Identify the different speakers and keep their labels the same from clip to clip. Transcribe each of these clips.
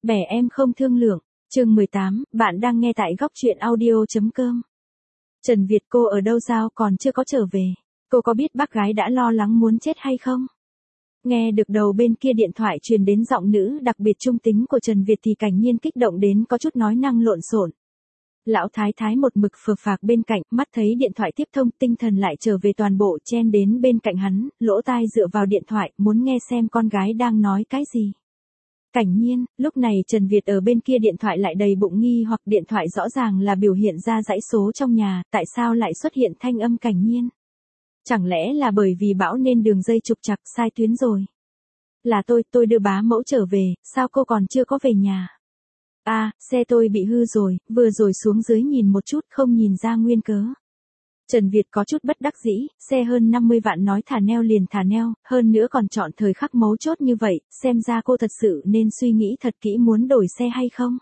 Speaker 1: Bẻ em không thương lượng. Chương 18, bạn đang nghe tại góc truyện audio.com. Trần Việt, cô ở đâu sao còn chưa có trở về? Cô có biết bác gái đã lo lắng muốn chết hay không? Nghe được đầu bên kia điện thoại truyền đến giọng nữ đặc biệt trung tính của Trần Việt thì Cảnh Nhiên kích động đến có chút nói năng lộn xộn. Lão thái thái một mực phờ phạc bên cạnh, mắt thấy điện thoại tiếp thông, tinh thần lại trở về toàn bộ, chen đến bên cạnh hắn, lỗ tai dựa vào điện thoại, muốn nghe xem con gái đang nói cái gì. Cảnh Nhiên, lúc này Trần Việt ở bên kia điện thoại lại đầy bụng nghi hoặc điện thoại rõ ràng là biểu hiện ra dãy số trong nhà, tại sao lại xuất hiện thanh âm Cảnh Nhiên? Chẳng lẽ là bởi vì bão nên đường dây trục trặc sai tuyến rồi? Là tôi đưa bá mẫu trở về, sao cô còn chưa có về nhà? À, xe tôi bị hư rồi, vừa rồi xuống dưới nhìn một chút không nhìn ra nguyên cớ. Trần Việt có chút bất đắc dĩ, xe hơn 50 vạn nói thả neo liền thả neo, hơn nữa còn chọn thời khắc mấu chốt như vậy, xem ra cô thật sự nên suy nghĩ thật kỹ muốn đổi xe hay không.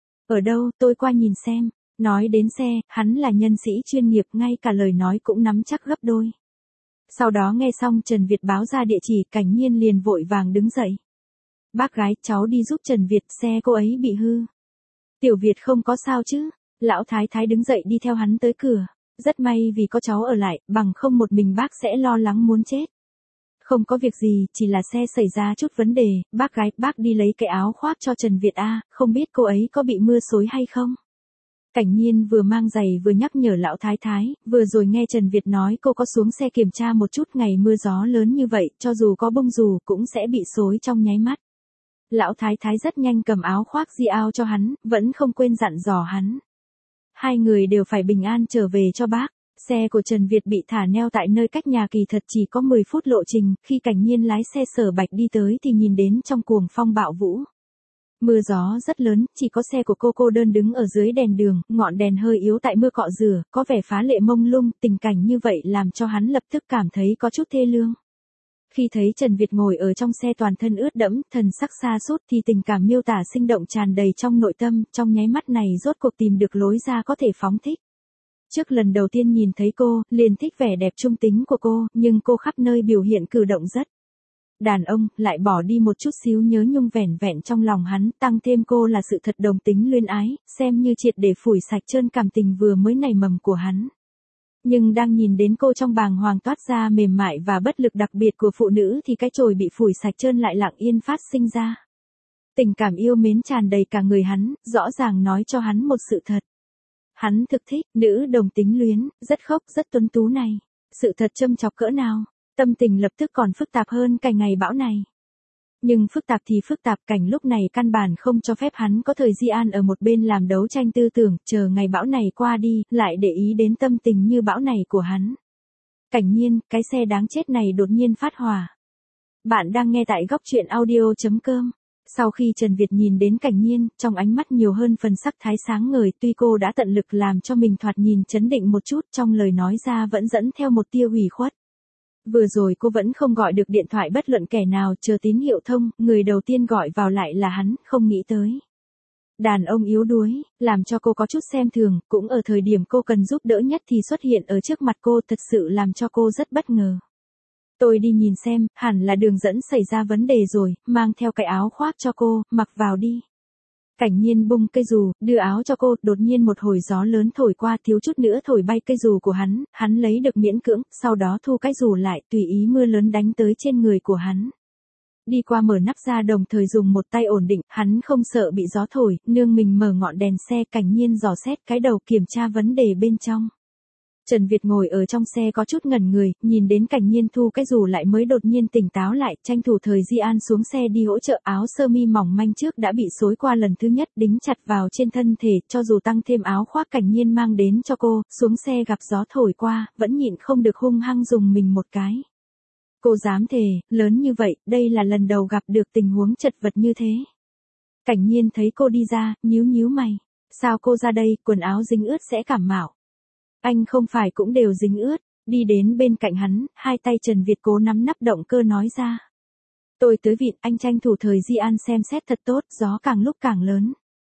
Speaker 1: Ở đâu, tôi qua nhìn xem. Nói đến xe, hắn là nhân sĩ chuyên nghiệp, ngay cả lời nói cũng nắm chắc gấp đôi. Sau đó nghe xong Trần Việt báo ra địa chỉ, Cảnh Nhiên liền vội vàng đứng dậy. Bác gái, cháu đi giúp Trần Việt, xe cô ấy bị hư. Tiểu Việt không có sao chứ? Lão thái thái đứng dậy đi theo hắn tới cửa. Rất may vì có cháu ở lại, bằng không một mình bác sẽ lo lắng muốn chết. Không có việc gì, chỉ là xe xảy ra chút vấn đề, bác gái, bác đi lấy cái áo khoác cho Trần Việt a, không biết cô ấy có bị mưa xối hay không? Cảnh Nhiên vừa mang giày vừa nhắc nhở lão thái thái, vừa rồi nghe Trần Việt nói cô có xuống xe kiểm tra một chút, ngày mưa gió lớn như vậy, cho dù có bông dù cũng sẽ bị xối trong nháy mắt. Lão thái thái rất nhanh cầm áo khoác di ao cho hắn, vẫn không quên dặn dò hắn. Hai người đều phải bình an trở về cho bác. Xe của Trần Việt bị thả neo tại nơi cách nhà kỳ thật chỉ có 10 phút lộ trình, khi Cảnh Nhiên lái xe Sở Bạch đi tới thì nhìn đến trong cuồng phong bạo vũ. Mưa gió rất lớn, chỉ có xe của cô đơn đứng ở dưới đèn đường, ngọn đèn hơi yếu tại mưa cọ rửa, có vẻ phá lệ mông lung, tình cảnh như vậy làm cho hắn lập tức cảm thấy có chút thê lương. Khi thấy Trần Việt ngồi ở trong xe toàn thân ướt đẫm, thần sắc sa sút thì tình cảm miêu tả sinh động tràn đầy trong nội tâm, trong nháy mắt này rốt cuộc tìm được lối ra có thể phóng thích. Trước lần đầu tiên nhìn thấy cô, liền thích vẻ đẹp trung tính của cô, nhưng cô khắp nơi biểu hiện cử động rất đàn ông, lại bỏ đi một chút xíu nhớ nhung vẻn vẹn trong lòng hắn, tăng thêm cô là sự thật đồng tính luyến ái, xem như triệt để phủi sạch trơn cảm tình vừa mới nảy mầm của hắn. Nhưng đang nhìn đến cô trong bàng hoàng toát ra mềm mại và bất lực đặc biệt của phụ nữ thì cái chổi bị phủi sạch trơn lại lặng yên phát sinh ra. Tình cảm yêu mến tràn đầy cả người hắn, rõ ràng nói cho hắn một sự thật. Hắn thực thích, nữ đồng tính luyến, rất khốc, rất tuấn tú này. Sự thật châm chọc cỡ nào, tâm tình lập tức còn phức tạp hơn cả ngày bão này. Nhưng phức tạp thì phức tạp, Cảnh lúc này căn bản không cho phép hắn có thời gian ở một bên làm đấu tranh tư tưởng, chờ ngày bão này qua đi, lại để ý đến tâm tình như bão này của hắn. Cảnh Nhiên, cái xe đáng chết này đột nhiên phát hỏa. Bạn đang nghe tại góc truyện audio.com. Sau khi Trần Việt nhìn đến Cảnh Nhiên, trong ánh mắt nhiều hơn phần sắc thái sáng ngời, tuy cô đã tận lực làm cho mình thoạt nhìn trấn định một chút, trong lời nói ra vẫn dẫn theo một tia ủy khuất. Vừa rồi cô vẫn không gọi được điện thoại bất luận kẻ nào, chờ tín hiệu thông, người đầu tiên gọi vào lại là hắn, không nghĩ tới. Đàn ông yếu đuối, làm cho cô có chút xem thường, cũng ở thời điểm cô cần giúp đỡ nhất thì xuất hiện ở trước mặt cô, thật sự làm cho cô rất bất ngờ. Tôi đi nhìn xem, hẳn là đường dẫn xảy ra vấn đề rồi, mang theo cái áo khoác cho cô, mặc vào đi. Cảnh Nhiên bung cây dù, đưa áo cho cô, đột nhiên một hồi gió lớn thổi qua, thiếu chút nữa thổi bay cây dù của hắn lấy được miễn cưỡng, sau đó thu cái dù lại, tùy ý mưa lớn đánh tới trên người của hắn. Đi qua mở nắp ra đồng thời dùng một tay ổn định, hắn không sợ bị gió thổi, nương mình mở ngọn đèn xe, Cảnh Nhiên dò xét cái đầu kiểm tra vấn đề bên trong. Trần Việt ngồi ở trong xe có chút ngẩn người, nhìn đến Cảnh Nhiên thu cái dù lại mới đột nhiên tỉnh táo lại, tranh thủ thời gian xuống xe đi hỗ trợ, áo sơ mi mỏng manh trước đã bị xối qua lần thứ nhất đính chặt vào trên thân thể, cho dù tăng thêm áo khoác Cảnh Nhiên mang đến cho cô, xuống xe gặp gió thổi qua, vẫn nhịn không được hung hăng dùng mình một cái. Cô dám thề, lớn như vậy, đây là lần đầu gặp được tình huống chật vật như thế. Cảnh Nhiên thấy cô đi ra, nhíu mày. Sao cô ra đây, quần áo dính ướt sẽ cảm mạo. Anh không phải cũng đều dính ướt, đi đến bên cạnh hắn, hai tay Trần Việt cố nắm nắp động cơ nói ra. Tôi tới vịn, anh tranh thủ thời gian xem xét thật tốt, gió càng lúc càng lớn.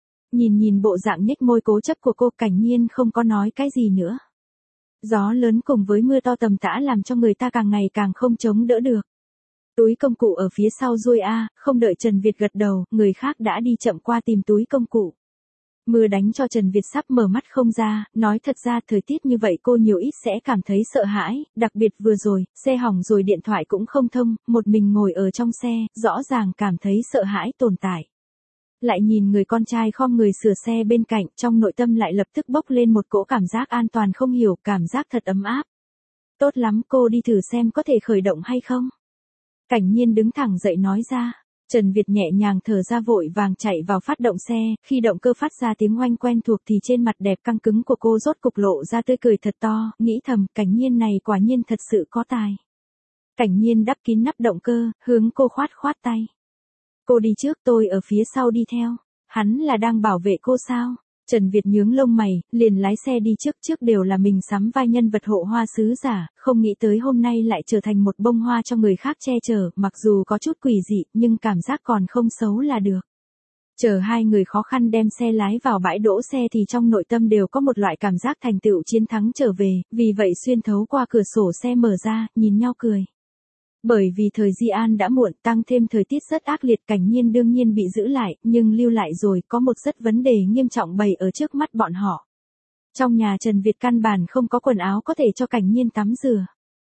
Speaker 1: Nhìn bộ dạng nhếch môi cố chấp của cô, Cảnh Nhiên không có nói cái gì nữa. Gió lớn cùng với mưa to tầm tã làm cho người ta càng ngày càng không chống đỡ được. Túi công cụ ở phía sau ruồi a, không đợi Trần Việt gật đầu, người khác đã đi chậm qua tìm túi công cụ. Mưa đánh cho Trần Việt sắp mở mắt không ra, nói thật ra thời tiết như vậy cô nhiều ít sẽ cảm thấy sợ hãi, đặc biệt vừa rồi, xe hỏng rồi điện thoại cũng không thông, một mình ngồi ở trong xe, rõ ràng cảm thấy sợ hãi tồn tại. Lại nhìn người con trai khom người sửa xe bên cạnh, trong nội tâm lại lập tức bốc lên một cỗ cảm giác an toàn không hiểu, cảm giác thật ấm áp. Tốt lắm, cô đi thử xem có thể khởi động hay không. Cảnh Nhiên đứng thẳng dậy nói ra. Trần Việt nhẹ nhàng thở ra vội vàng chạy vào phát động xe, khi động cơ phát ra tiếng oanh quen thuộc thì trên mặt đẹp căng cứng của cô rốt cục lộ ra tươi cười thật to, nghĩ thầm, Cảnh Nhiên này quả nhiên thật sự có tài. Cảnh Nhiên đắp kín nắp động cơ, hướng cô khoát khoát tay. Cô đi trước, tôi ở phía sau đi theo. Hắn là đang bảo vệ cô sao? Trần Việt nhướng lông mày, liền lái xe đi trước đều là mình sắm vai nhân vật hộ hoa sứ giả, không nghĩ tới hôm nay lại trở thành một bông hoa cho người khác che chở, mặc dù có chút quỷ dị, nhưng cảm giác còn không xấu là được. Chờ hai người khó khăn đem xe lái vào bãi đỗ xe thì trong nội tâm đều có một loại cảm giác thành tựu chiến thắng trở về, vì vậy xuyên thấu qua cửa sổ xe mở ra, nhìn nhau cười. Bởi vì thời Di An đã muộn, tăng thêm thời tiết rất ác liệt, Cảnh Nhiên đương nhiên bị giữ lại, nhưng lưu lại rồi có một rất vấn đề nghiêm trọng bày ở trước mắt bọn họ. Trong nhà Trần Việt căn bản không có quần áo có thể cho Cảnh Nhiên tắm rửa.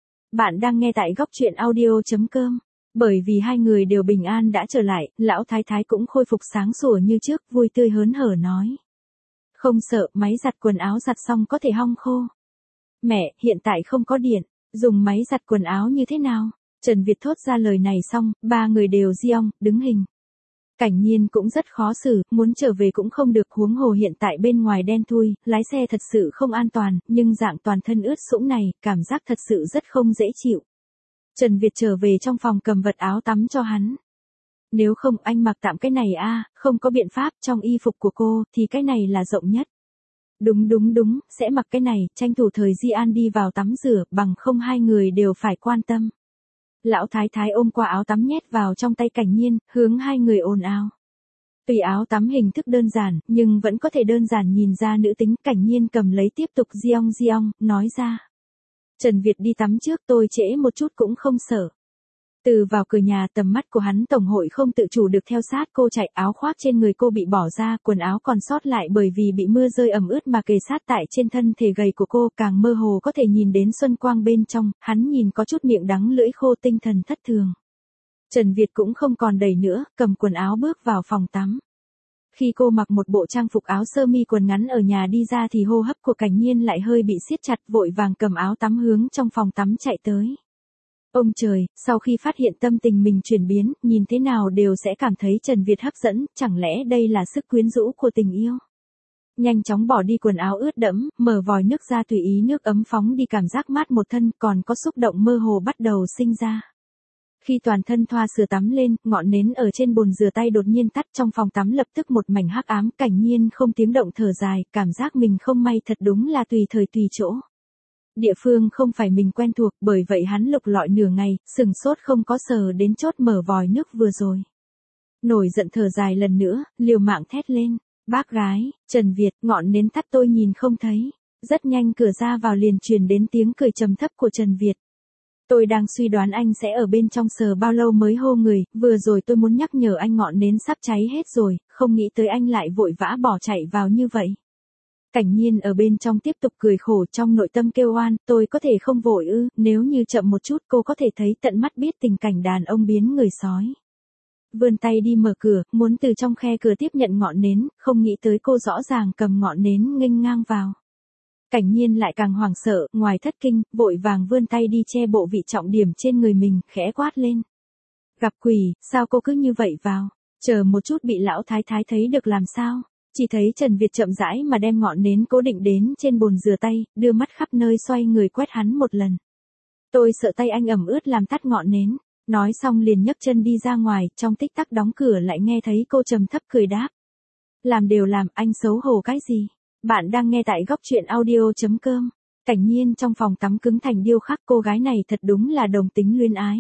Speaker 1: Bạn đang nghe tại góc truyện audio.com. Bởi vì hai người đều bình an đã trở lại, lão thái thái cũng khôi phục sáng sủa như trước, vui tươi hớn hở nói. Không sợ, máy giặt quần áo giặt xong có thể hong khô. Mẹ, hiện tại không có điện, dùng máy giặt quần áo như thế nào? Trần Việt thốt ra lời này xong, ba người đều giong, đứng hình. Cảnh Nhiên cũng rất khó xử, muốn trở về cũng không được, huống hồ hiện tại bên ngoài đen thui, lái xe thật sự không an toàn, nhưng dạng toàn thân ướt sũng này, cảm giác thật sự rất không dễ chịu. Trần Việt trở về trong phòng cầm vật áo tắm cho hắn. Nếu không anh mặc tạm cái này a, không có biện pháp, trong y phục của cô, thì cái này là rộng nhất. Đúng, sẽ mặc cái này, tranh thủ thời Di An đi vào tắm rửa, bằng không hai người đều phải quan tâm. Lão thái thái ôm qua áo tắm nhét vào trong tay Cảnh Nhiên, hướng hai người ồn ào. Tuy áo tắm hình thức đơn giản, nhưng vẫn có thể đơn giản nhìn ra nữ tính. Cảnh Nhiên cầm lấy tiếp tục giong, nói ra. Trần Việt đi tắm trước, tôi trễ một chút cũng không sợ. Từ vào cửa nhà tầm mắt của hắn tổng hội không tự chủ được theo sát cô chạy, áo khoác trên người cô bị bỏ ra, quần áo còn sót lại bởi vì bị mưa rơi ẩm ướt mà kề sát tại trên thân thể gầy của cô, càng mơ hồ có thể nhìn đến xuân quang bên trong, hắn nhìn có chút miệng đắng lưỡi khô, tinh thần thất thường. Trần Việt cũng không còn đẩy nữa, cầm quần áo bước vào phòng tắm. Khi cô mặc một bộ trang phục áo sơ mi quần ngắn ở nhà đi ra thì hô hấp của Cảnh Nhiên lại hơi bị siết chặt, vội vàng cầm áo tắm hướng trong phòng tắm chạy tới. Ông trời, sau khi phát hiện tâm tình mình chuyển biến, nhìn thế nào đều sẽ cảm thấy Trần Việt hấp dẫn, chẳng lẽ đây là sức quyến rũ của tình yêu? Nhanh chóng bỏ đi quần áo ướt đẫm, mở vòi nước ra tùy ý nước ấm phóng đi, cảm giác mát một thân, còn có xúc động mơ hồ bắt đầu sinh ra. Khi toàn thân thoa sữa tắm lên, ngọn nến ở trên bồn rửa tay đột nhiên tắt, trong phòng tắm lập tức một mảnh hắc ám. Cảnh Nhiên không tiếng động thở dài, cảm giác mình không may thật đúng là tùy thời tùy chỗ. Địa phương không phải mình quen thuộc, bởi vậy hắn lục lọi nửa ngày, sừng sốt không có sờ đến chốt mở vòi nước vừa rồi. Nổi giận thở dài lần nữa, liều mạng thét lên. Bác gái, Trần Việt, ngọn nến tắt tôi nhìn không thấy. Rất nhanh cửa ra vào liền truyền đến tiếng cười trầm thấp của Trần Việt. Tôi đang suy đoán anh sẽ ở bên trong sờ bao lâu mới hô người, vừa rồi tôi muốn nhắc nhở anh ngọn nến sắp cháy hết rồi, không nghĩ tới anh lại vội vã bỏ chạy vào như vậy. Cảnh Nhiên ở bên trong tiếp tục cười khổ, trong nội tâm kêu oan, tôi có thể không vội ư, nếu như chậm một chút cô có thể thấy tận mắt biết tình cảnh đàn ông biến người sói. Vươn tay đi mở cửa, muốn từ trong khe cửa tiếp nhận ngọn nến, không nghĩ tới cô rõ ràng cầm ngọn nến nghênh ngang vào. Cảnh Nhiên lại càng hoảng sợ, ngoài thất kinh, vội vàng vươn tay đi che bộ vị trọng điểm trên người mình, khẽ quát lên. Gặp quỷ, sao cô cứ như vậy vào, chờ một chút bị lão thái thái thấy được làm sao? Chỉ thấy Trần Việt chậm rãi mà đem ngọn nến cố định đến trên bồn rửa tay, đưa mắt khắp nơi xoay người quét hắn một lần. Tôi sợ tay anh ẩm ướt làm tắt ngọn nến, nói xong liền nhấc chân đi ra ngoài, trong tích tắc đóng cửa lại nghe thấy cô trầm thấp cười đáp. Làm đều làm, anh xấu hổ cái gì? Bạn đang nghe tại góc truyện audio.com. Cảnh Nhiên trong phòng tắm cứng thành điêu khắc, cô gái này thật đúng là đồng tính luyến ái.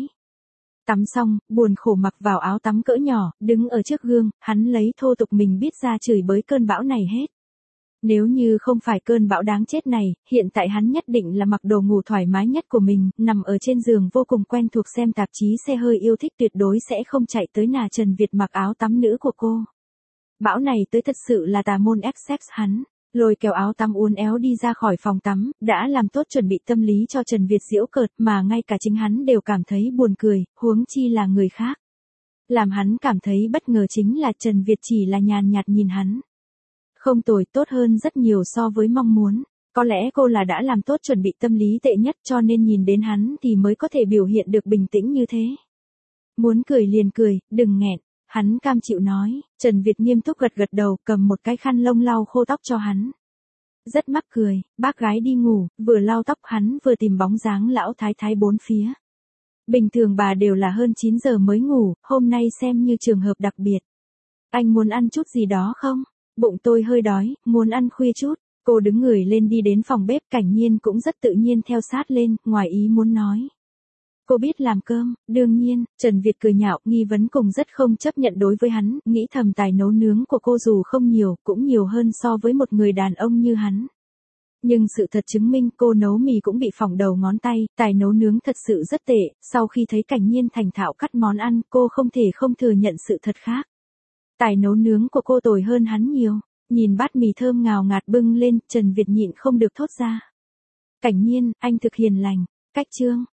Speaker 1: Tắm xong, buồn khổ mặc vào áo tắm cỡ nhỏ, đứng ở trước gương, hắn lấy thô tục mình biết ra chửi bới cơn bão này hết. Nếu như không phải cơn bão đáng chết này, hiện tại hắn nhất định là mặc đồ ngủ thoải mái nhất của mình, nằm ở trên giường vô cùng quen thuộc xem tạp chí xe hơi yêu thích tuyệt đối sẽ không chạy tới nà Trần Việt mặc áo tắm nữ của cô. Bão này tới thật sự là tà môn ép sex hắn, lôi kéo áo tắm uốn éo đi ra khỏi phòng tắm, đã làm tốt chuẩn bị tâm lý cho Trần Việt giễu cợt mà ngay cả chính hắn đều cảm thấy buồn cười, huống chi là người khác. Làm hắn cảm thấy bất ngờ chính là Trần Việt chỉ là nhàn nhạt nhìn hắn. Không tồi, tốt hơn rất nhiều so với mong muốn. Có lẽ cô là đã làm tốt chuẩn bị tâm lý tệ nhất cho nên nhìn đến hắn thì mới có thể biểu hiện được bình tĩnh như thế. Muốn cười liền cười, đừng nghẹn. Hắn cam chịu nói, Trần Việt nghiêm túc gật gật đầu, cầm một cái khăn lông lau khô tóc cho hắn. Rất mắc cười, bác gái đi ngủ, vừa lau tóc hắn vừa tìm bóng dáng lão thái thái bốn phía. Bình thường bà đều là hơn 9 giờ mới ngủ, hôm nay xem như trường hợp đặc biệt. Anh muốn ăn chút gì đó không? Bụng tôi hơi đói, muốn ăn khuya chút. Cô đứng người lên đi đến phòng bếp, Cảnh Nhiên cũng rất tự nhiên theo sát lên, ngoài ý muốn nói. Cô biết làm cơm, đương nhiên, Trần Việt cười nhạo, nghi vấn cùng rất không chấp nhận đối với hắn, nghĩ thầm tài nấu nướng của cô dù không nhiều, cũng nhiều hơn so với một người đàn ông như hắn. Nhưng sự thật chứng minh cô nấu mì cũng bị phỏng đầu ngón tay, tài nấu nướng thật sự rất tệ, sau khi thấy Cảnh Nhiên thành thạo cắt món ăn, cô không thể không thừa nhận sự thật khác. Tài nấu nướng của cô tồi hơn hắn nhiều, nhìn bát mì thơm ngào ngạt bưng lên, Trần Việt nhịn không được thốt ra. Cảnh Nhiên, anh thực hiền lành, cách chương.